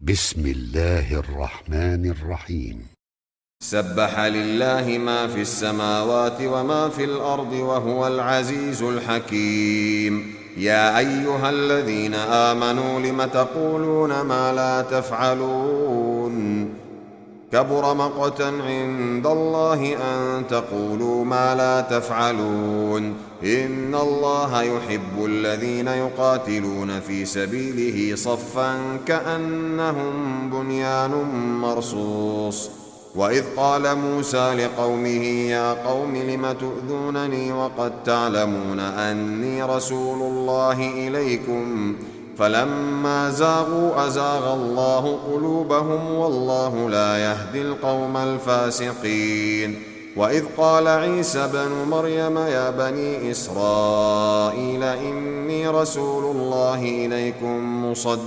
بسم الله الرحمن الرحيم. سبح لله ما في السماوات وما في الأرض وهو العزيز الحكيم. يا أيها الذين آمنوا لم تقولون ما لا تفعلون؟ كبر مقتا عند الله أن تقولوا ما لا تفعلون. إن الله يحب الذين يقاتلون في سبيله صفا كأنهم بنيان مرصوص. وإذ قال موسى لقومه يا قوم لم تؤذونني وقد تعلمون أني رسول الله إليكم فلما زاغوا أزاغ الله قلوبهم والله لا يهدي القوم الفاسقين. وإذ قال عيسى بن مريم يا بني إسرائيل إني رسول الله إليكم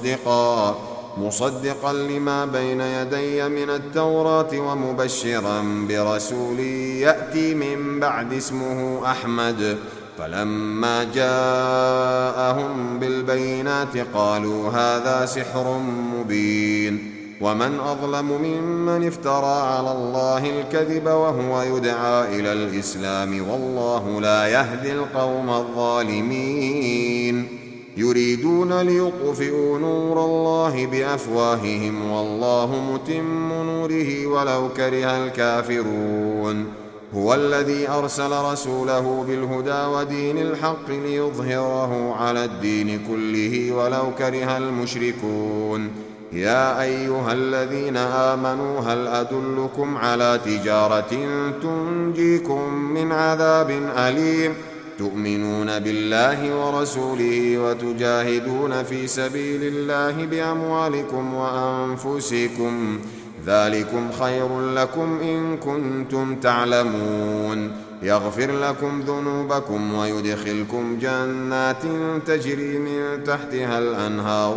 مصدقا لما بين يدي من التوراة ومبشرا برسول يأتي من بعد اسمه أحمد. فلما جاءهم بالبينات قالوا هذا سحر مبين. ومن أظلم ممن افترى على الله الكذب وهو يدعى إلى الإسلام والله لا يهدي القوم الظالمين. يريدون ليطفئوا نور الله بأفواههم والله متم نوره ولو كره الكافرون. هو الذي أرسل رسوله بالهدى ودين الحق ليظهره على الدين كله ولو كره المشركون. يا أيها الذين آمنوا هل أدلكم على تجارة تنجيكم من عذاب أليم تؤمنون بالله ورسوله وتجاهدون في سبيل الله بأموالكم وأنفسكم ذلكم خير لكم إن كنتم تعلمون. يغفر لكم ذنوبكم ويدخلكم جنات تجري من تحتها الأنهار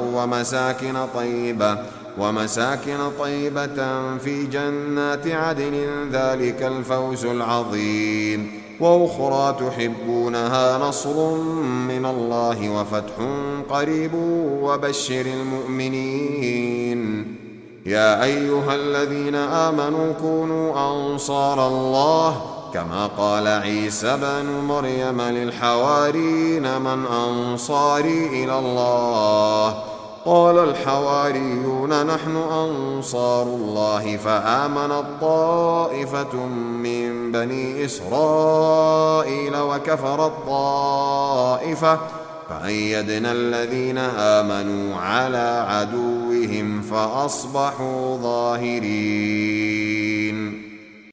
ومساكن طيبة في جنات عدن ذلك الفوز العظيم. وأخرى تحبونها نصر من الله وفتح قريب وبشر المؤمنين. يا أيها الذين آمنوا كونوا أنصار الله كما قال عيسى بن مريم للحواريين من أنصاري إلى الله؟ قال الحواريون نحن أنصار الله فآمنت طائفة من بني إسرائيل وكفرت طائفة فأيدنا الذين آمنوا على عدوهم فأصبحوا ظاهرين.